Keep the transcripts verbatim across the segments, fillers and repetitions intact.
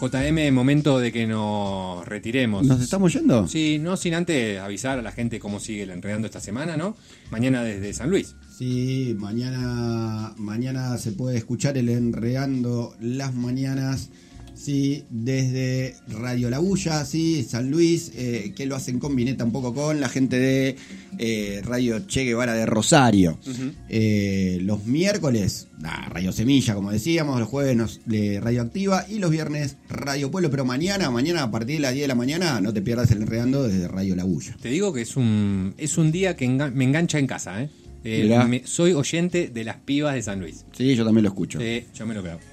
J M, momento de que nos retiremos. ¿Nos estamos yendo? Sí, no sin antes avisar a la gente cómo sigue el Enredando esta semana, ¿no? Mañana desde San Luis. Sí, mañana, mañana se puede escuchar el Enredando las mañanas, sí, desde Radio La Bulla, sí, San Luis, eh, que lo hacen combineta un poco con la gente de eh, Radio Che Guevara de Rosario. Uh-huh. Eh, los miércoles, nah, Radio Semilla, como decíamos, los jueves nos, de Radio Activa y los viernes Radio Pueblo, pero mañana, mañana a partir de las diez de la mañana no te pierdas el Enredando desde Radio La Bulla. Te digo que es un, es un día que engan- me engancha en casa, ¿eh? eh me, soy oyente de las pibas de San Luis. Sí, yo también lo escucho. Sí, yo me lo creo.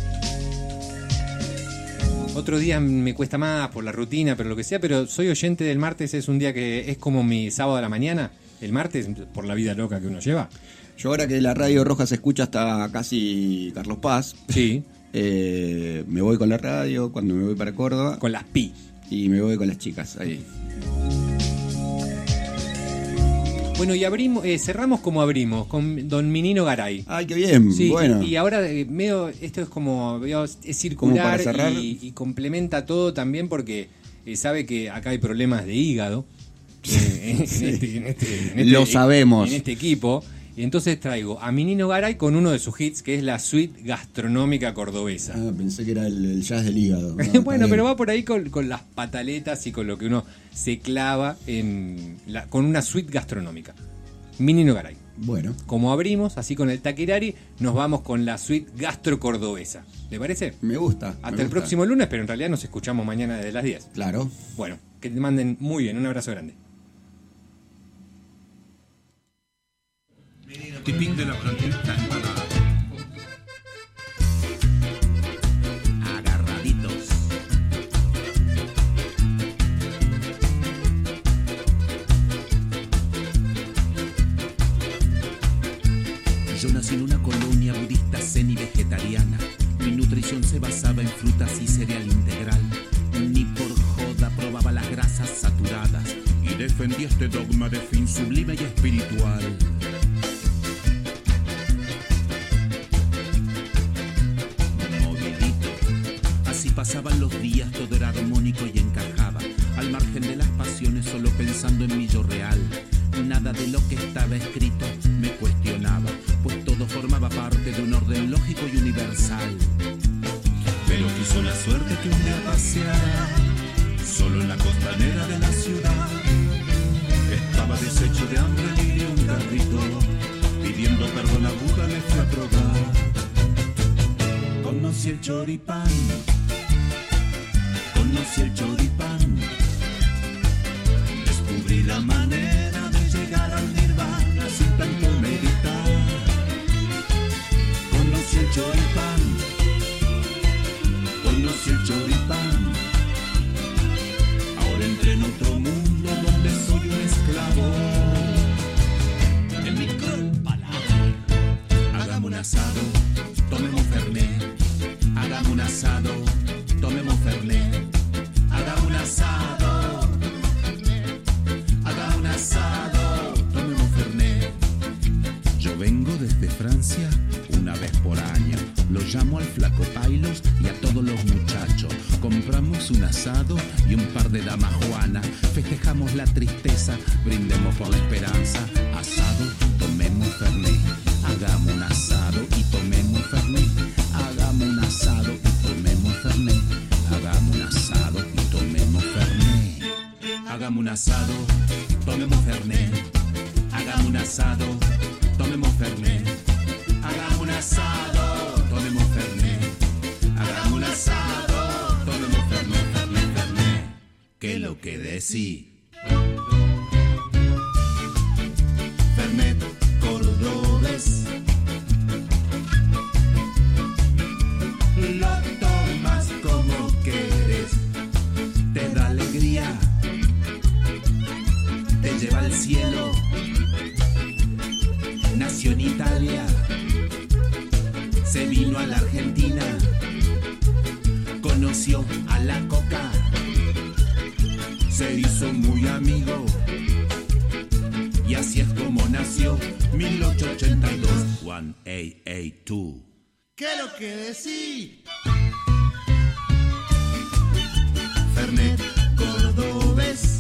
Otro día me cuesta más por la rutina, pero lo que sea, pero soy oyente del martes, es un día que es como mi sábado a la mañana, el martes, por la vida loca que uno lleva. Yo ahora que la Radio Roja se escucha hasta casi Carlos Paz, sí, eh, me voy con la radio cuando me voy para Córdoba. Con las pi. Y me voy con las chicas, ahí. Bueno, y abrimos, eh, cerramos como abrimos, con don Minino Garay. ¡Ay, qué bien! Sí, bueno. Y, y ahora eh, medio, esto es como, es circular y, y complementa todo también porque eh, sabe que acá hay problemas de hígado. Eh, en, sí. en este, en este, en este, Lo sabemos. En este equipo. Y entonces traigo a Minino Garay con uno de sus hits, que es la suite gastronómica cordobesa. Ah, pensé que era el, el jazz del hígado. No, bueno, pero va por ahí con, con las pataletas y con lo que uno se clava en la, con una suite gastronómica. Minino Garay. Bueno. Como abrimos, así con el taquirari, nos vamos con la suite gastro cordobesa. ¿Le parece? Me gusta. Hasta me el gusta. próximo lunes, pero en realidad nos escuchamos mañana desde las diez. Claro. Bueno, que te manden muy bien. Un abrazo grande. Tipín de la plantita empanada. Agarraditos. Yo nací en una colonia budista semi-vegetariana. Mi nutrición se basaba en frutas y cereal integral. Ni por joda probaba las grasas saturadas y defendía este dogma de fin sublime y espiritual. Pasaban los días, todo era armónico y encajaba. Al margen de las pasiones, solo pensando en mi yo real. Nada de lo que estaba escrito me cuestionaba, pues todo formaba parte de un orden lógico y universal. Pero quiso la suerte que un día paseara solo en la costanera de la ciudad. Estaba deshecho de hambre, y un carrito pidiendo perdón a Buda le fui a probar. Conocí el choripán. Conocí el choripán, descubrí la manera de llegar al nirvana sin tanto meditar. Conocí el choripán, conocí el choripán. Ahora entré en otro mundo donde soy un esclavo de mi culpa. Hagamos un asado, tomemos fernet. Hagamos un asado, tomemos fernet. Hagamos un asado, hagamos un asado, tomemos fernet. Yo vengo desde Francia una vez por año. Lo llamo al flaco Pailos y a todos los muchachos. Compramos un asado y un par de damas juanas. Festejamos la tristeza, brindemos por la esperanza. Asado, tomemos fernet. Hagamos un asado y tomemos fernet. Hagamos un asado y tomemos fernet. Hagamos un asado y tomemos fernet. Hagamos un asado, tomemos fernet. Hagamos un asado, tomemos fernet. Hagamos un asado, tomemos fernet. Hagamos un asado, tomemos fernet, fernet, fernet. ¿Qué lo que decí? Fernet cordobés. Lo tomas como quieres, te da alegría, te lleva al cielo. Nació en Italia, se vino a la Argentina, conoció a la coca, se hizo muy amigo, y así es como nació mil ochocientos ochenta y dos. mil ochocientos ochenta y dos. ¿Qué es lo que decís? Fernet cordobés.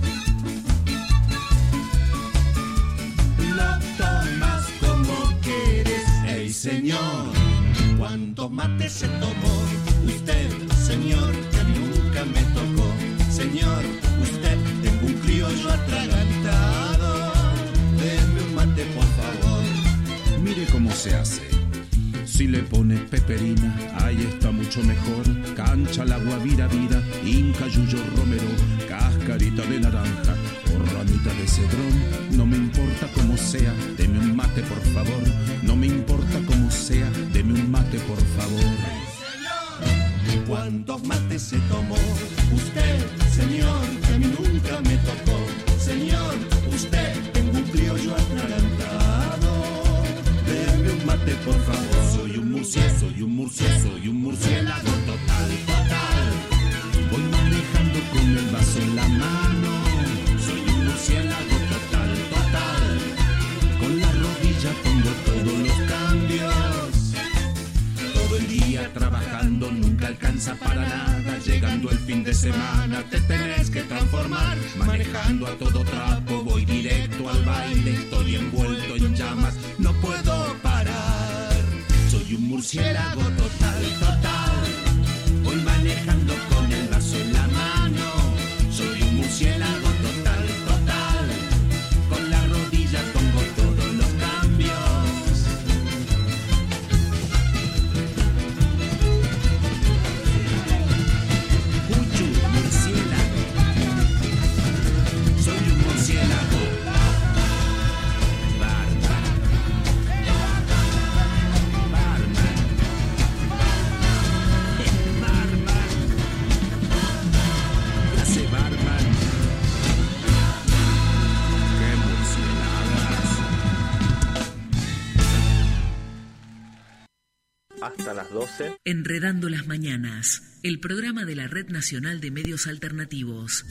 Lo tomas como quieres. Ey, señor, ¿cuántos mates se tomó? Usted, señor, que a mí nunca me tocó. Señor, usted, tengo un criollo atragantado. Deme un mate, por favor. Mire cómo se hace. Si le pone peperina, ahí está mucho mejor. Cancha, la guavira, vida, inca, yuyo, romero, cascarita de naranja o ramita de cedrón. No me importa cómo sea, deme un mate, por favor. No me importa cómo sea, deme un mate, por favor. ¿Cuántos mates se tomó? Usted, señor, que a mí nunca me tocó. Señor, usted, tengo un criollo atragantado. Deme un mate, por favor. Soy un murciélago, soy un murciélago, soy un murciélago total, total. Voy manejando con el vaso en la mano. Soy un murciélago total, total. Con la rodilla pongo todos los cambios. Todo el día trabajando, nunca alcanza para nada. Llegando el fin de semana te tenés que transformar. Manejando a todo trapo, voy directo al baile. Estoy envuelto en llamas, no puedo parar. Soy un murciélago total, total. Voy manejando con el vaso en la mano. Soy un murciélago total, total. Con la rodilla pongo todos los cambios. Cuchu, murciélago. Soy un murciélago. Barman. Barman. El barman. ¿Qué hace barman? ¡Qué murciélagas! Hasta las doce. Enredando las Mañanas, el programa de la Red Nacional de Medios Alternativos.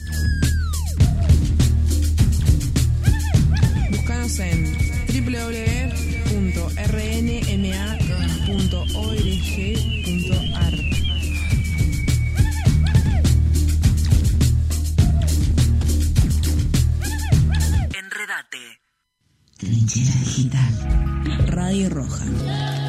Búscanos en doble u doble u doble u punto r n m a punto org punto a r. Enredate. Trinchera Digital. Radio Roja.